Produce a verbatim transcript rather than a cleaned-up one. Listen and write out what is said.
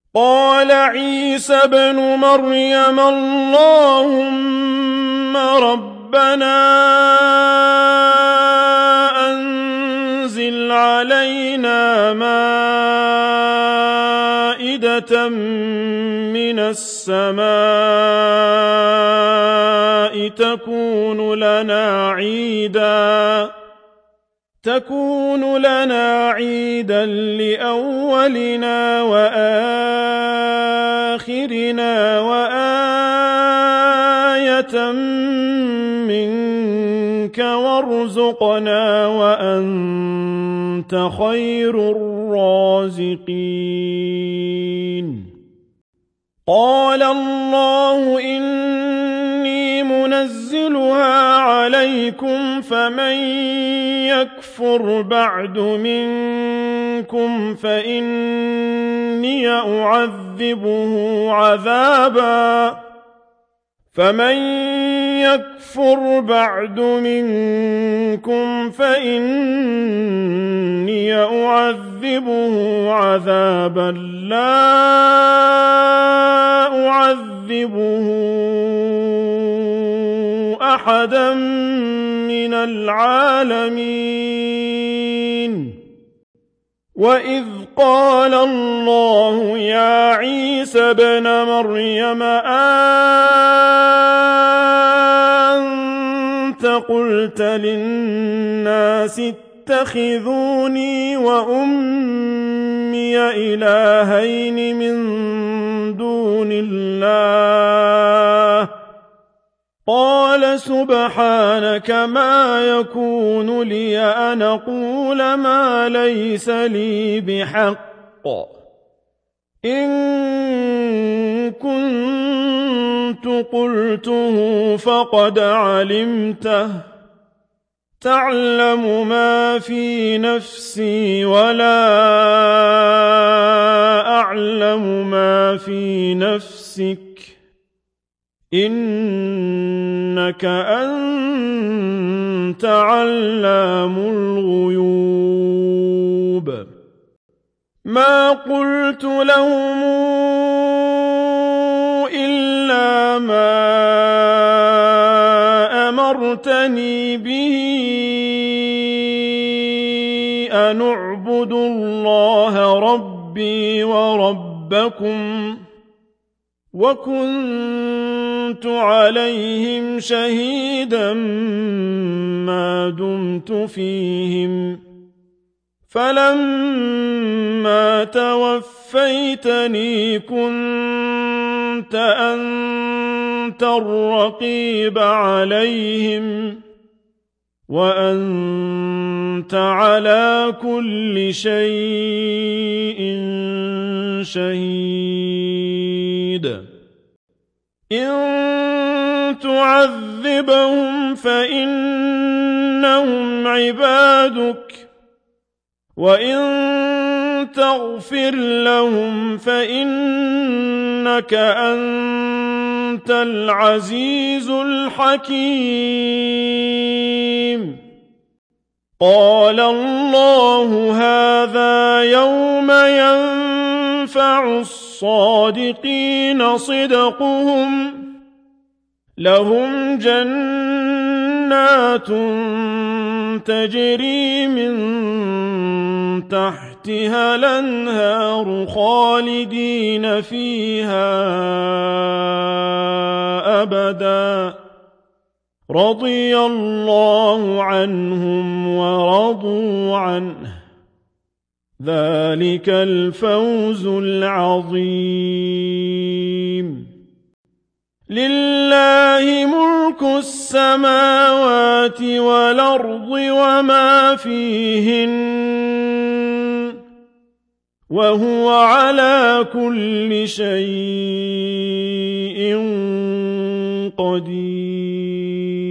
قال عيسى ابْنُ مريم اللهم ربنا أنزل علينا مائدة من السماء تكون لنا عيداً تكون لنا عيدا لأولنا وآخرنا وآية منك وارزقنا وأنت خير الرازقين قال الله إني منزلها عليكم فمن يكفر بعد منكم فإني أعذبه عذابا فمن يكفر بعد منكم فإني أعذبه عذابا لا أعذبه أحدا من العالمين وإذ قال الله يا عيسى ابْنَ مريم أنت قلت للناس اتخذوني وأمي إلهين من دون الله قال سبحانك ما يكون لي أن أقول ما ليس لي بحق إن كنت قلته فقد علمته تعلم ما في نفسي ولا أعلم ما في نفسك إنك أنت علام الغيوب ما قلت لهم إلا ما أمرتني به أن اعبدوا الله ربي وربكم وكنت عليهم شهيدا ما دمت فيهم فلما توفيتني كنت أنت الرقيب عليهم وأنت على كل شيء شهيد إن تعذبهم فإنهم عبادك وإن تغفر لهم فإنك أنت العزيز الحكيم قال الله هذا يوم ينفع الصادقين صدقهم لهم جنات تجري من تحتها الأنهار خالدين فيها أبدا رضي الله عنهم ورضوا عنه ذلك الفوز العظيم لله ملك السماوات والأرض وما فيهن وهو على كل شيء قدير